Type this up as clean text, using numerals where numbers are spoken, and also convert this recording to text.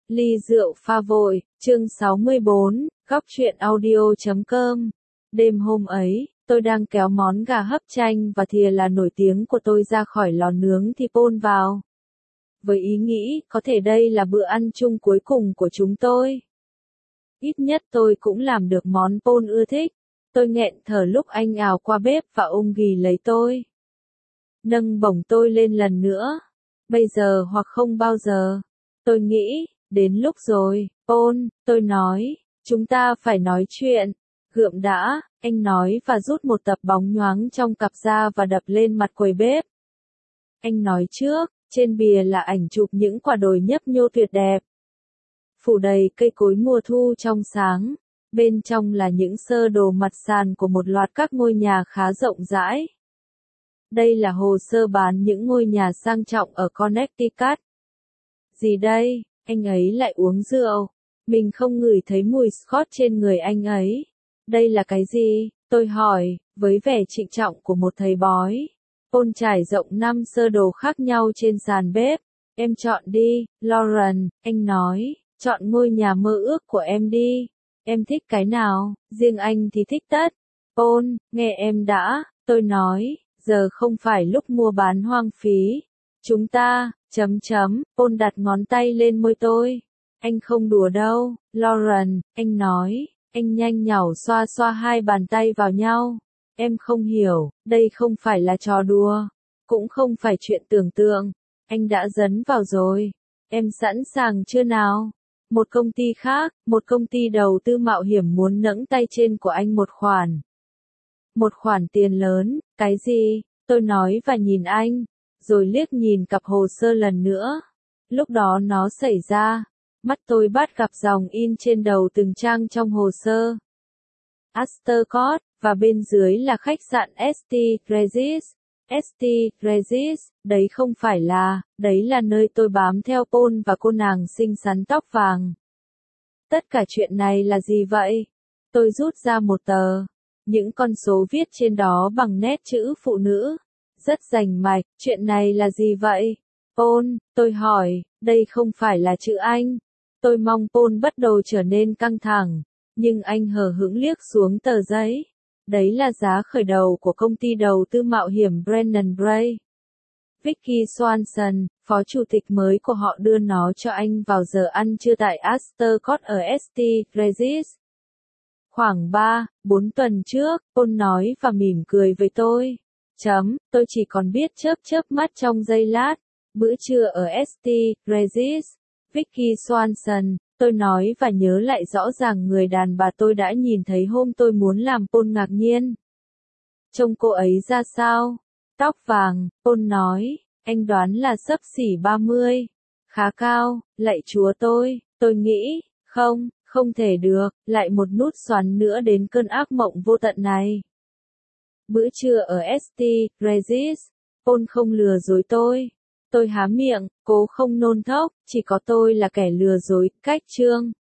Ly rượu pha vội, chương 64, góc truyện audio.com. Đêm hôm ấy, tôi đang kéo món gà hấp chanh và thìa là nổi tiếng của tôi ra khỏi lò nướng thì Paul vào. Với ý nghĩ, có thể đây là bữa ăn chung cuối cùng của chúng tôi. Ít nhất tôi cũng làm được món Paul ưa thích. Tôi nghẹn thở lúc anh ào qua bếp và ôm ghì lấy tôi. Nâng bổng tôi lên lần nữa. Bây giờ hoặc không bao giờ. Tôi nghĩ, đến lúc rồi, Paul, tôi nói, chúng ta phải nói chuyện. Gượm đã, anh nói và rút một tập bóng nhoáng trong cặp ra và đập lên mặt quầy bếp. Anh nói trước, trên bìa là ảnh chụp những quả đồi nhấp nhô tuyệt đẹp. Phủ đầy cây cối mùa thu trong sáng. Bên trong là những sơ đồ mặt sàn của một loạt các ngôi nhà khá rộng rãi. Đây là hồ sơ bán những ngôi nhà sang trọng ở Connecticut. Gì đây? Anh ấy lại uống rượu. Mình không ngửi thấy mùi Scotch trên người anh ấy. Đây là cái gì? Tôi hỏi, với vẻ trịnh trọng của một thầy bói. Paul trải rộng 5 sơ đồ khác nhau trên sàn bếp. Em chọn đi, Lauren, anh nói, chọn ngôi nhà mơ ước của em đi. Em thích cái nào? Riêng anh thì thích tất. Paul, nghe em đã, tôi nói, giờ không phải lúc mua bán hoang phí. Chúng ta, Paul đặt ngón tay lên môi tôi. Anh không đùa đâu, Lauren, anh nói, anh nhanh nhảu xoa xoa hai bàn tay vào nhau. Em không hiểu, đây không phải là trò đùa, cũng không phải chuyện tưởng tượng. Anh đã dấn vào rồi. Em sẵn sàng chưa nào? Một công ty khác, một công ty đầu tư mạo hiểm muốn nẫng tay trên của anh một khoản. Một khoản tiền lớn, cái gì? Tôi nói và nhìn anh, rồi liếc nhìn cặp hồ sơ lần nữa. Lúc đó nó xảy ra, mắt tôi bắt gặp dòng in trên đầu từng trang trong hồ sơ. Astorcott, và bên dưới là khách sạn St. Regis. St. Regis, đấy không phải là, đấy là nơi tôi bám theo Paul và cô nàng xinh xắn tóc vàng. Tất cả chuyện này là gì vậy? Tôi rút ra một tờ. Những con số viết trên đó bằng nét chữ phụ nữ. Rất rành mạch, chuyện này là gì vậy? Paul, tôi hỏi, đây không phải là chữ Anh. Tôi mong Paul bắt đầu trở nên căng thẳng, nhưng anh hờ hững liếc xuống tờ giấy. Đấy là giá khởi đầu của công ty đầu tư mạo hiểm Brennan Bray. Vicky Swanson, phó chủ tịch mới của họ đưa nó cho anh vào giờ ăn trưa tại Astorcott ở St. Regis. Khoảng 3-4 tuần trước, Paul nói và mỉm cười với tôi. Tôi chỉ còn biết chớp mắt trong giây lát. Bữa trưa ở St. Regis. Vicky Swanson, tôi nói và nhớ lại rõ ràng người đàn bà tôi đã nhìn thấy hôm tôi muốn làm Paul ngạc nhiên. Trông cô ấy ra sao? Tóc vàng, Paul nói, anh đoán là xấp xỉ 30. Khá cao, lạy chúa tôi nghĩ, không thể được, lại một nút xoắn nữa đến cơn ác mộng vô tận này. Bữa trưa ở St. Regis, Paul không lừa dối tôi. Tôi há miệng, cố không nôn thốc, chỉ có tôi là kẻ lừa dối, cách chương.